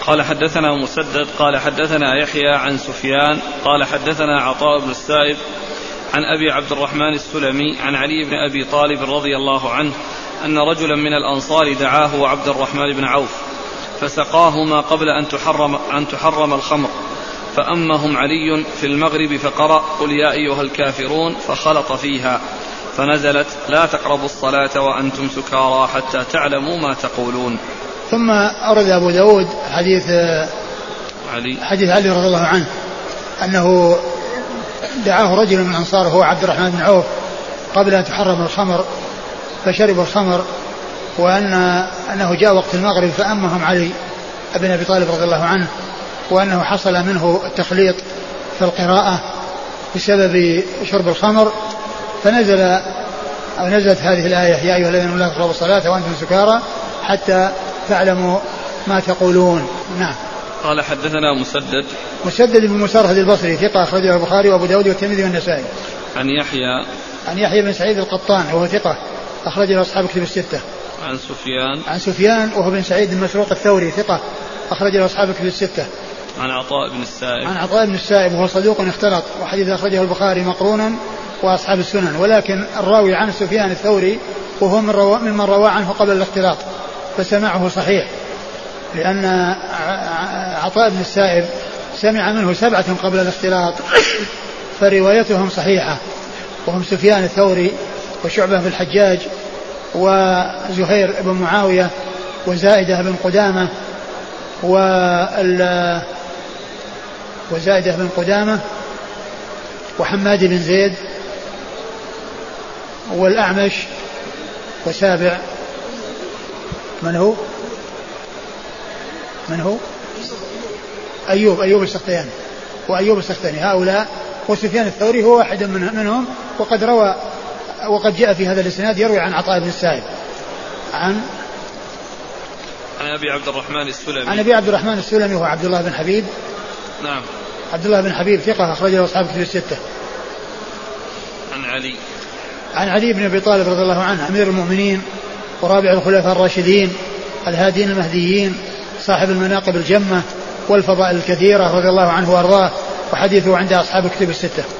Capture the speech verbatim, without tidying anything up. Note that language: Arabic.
قال حدثنا مسدد قال حدثنا يحيى عن سفيان قال حدثنا عطاء بن السائب عن أبي عبد الرحمن السلمي عن علي بن أبي طالب رضي الله عنه أن رجلا من الأنصار دعاه وعبد الرحمن بن عوف فسقاهما قبل أن تحرم, أن تحرم الخمر، فأمهم علي في المغرب فقرأ قل يا أيها الكافرون فخلط فيها فنزلت لا تقربوا الصلاة وأنتم سكارى حتى تعلموا ما تقولون. ثم أورد أبو داود حديث علي حديث علي رضي الله عنه أنه دعاه رجل من الأنصار هو عبد الرحمن بن عوف قبل أن تحرم الخمر فشرب الخمر، وأن أنه جاء وقت المغرب فأمهم علي بن أبي طالب رضي الله عنه، وأنه حصل منه التخليط في القراءة بسبب شرب الخمر، فنزل أو نزلت هذه الآية يا أيها الذين لا تقربوا الصلاة وأنتم سكارى حتى تعلموا ما تقولون. نعم. قال حدثنا مسدد مسدد بن مسرهد البصري ثقة أخرجه البخاري وأبو داود والترمذي والنسائي. عن يحيى عن يحيى بن سعيد القطان وهو ثقة أخرجه أصحاب كتب الستة. عن سفيان عن سفيان وهو بن سعيد المسروق الثوري ثقة أخرجه أصحاب كتب الستة. عن عطاء بن السائب عن عطاء بن السائب وهو صدوق اختلط وحديث أخرجه البخاري مقرونا وأصحاب السنن، ولكن الراوي عن سفيان الثوري وهو من روا ممن روى عنه قبل الاختلاط فسمعه صحيح، لأن عطاء بن السائب سمع منه سبعة قبل الاختلاط فروايتهم صحيحة، وهم سفيان الثوري وشعبة بن الحجاج وزهير بن معاوية وزائدة بن قدامة وزائدة بن قدامة وحماد بن زيد والأعمش وسابع من هو من هو أيوب أيوب السختياني وأيوب السختياني هؤلاء، وسفيان الثوري هو واحد منهم، وقد روى وقد جاء في هذا الاسناد يروي عن عطاء بن السائب عن عن أبي عبد الرحمن السلمي عن أبي عبد الرحمن السلمي وهو عبد الله بن حبيب. نعم. عبد الله بن حبيب ثقة أخرجه أصحاب كتب الستة. عن علي عن علي بن أبي طالب رضي الله عنه أمير المؤمنين ورابع الخلفاء الراشدين الهادين المهديين صاحب المناقب الجمة والفضائل الكثيرة رضي الله عنه وأرضاه، وحديثه عند أصحاب كتب الستة.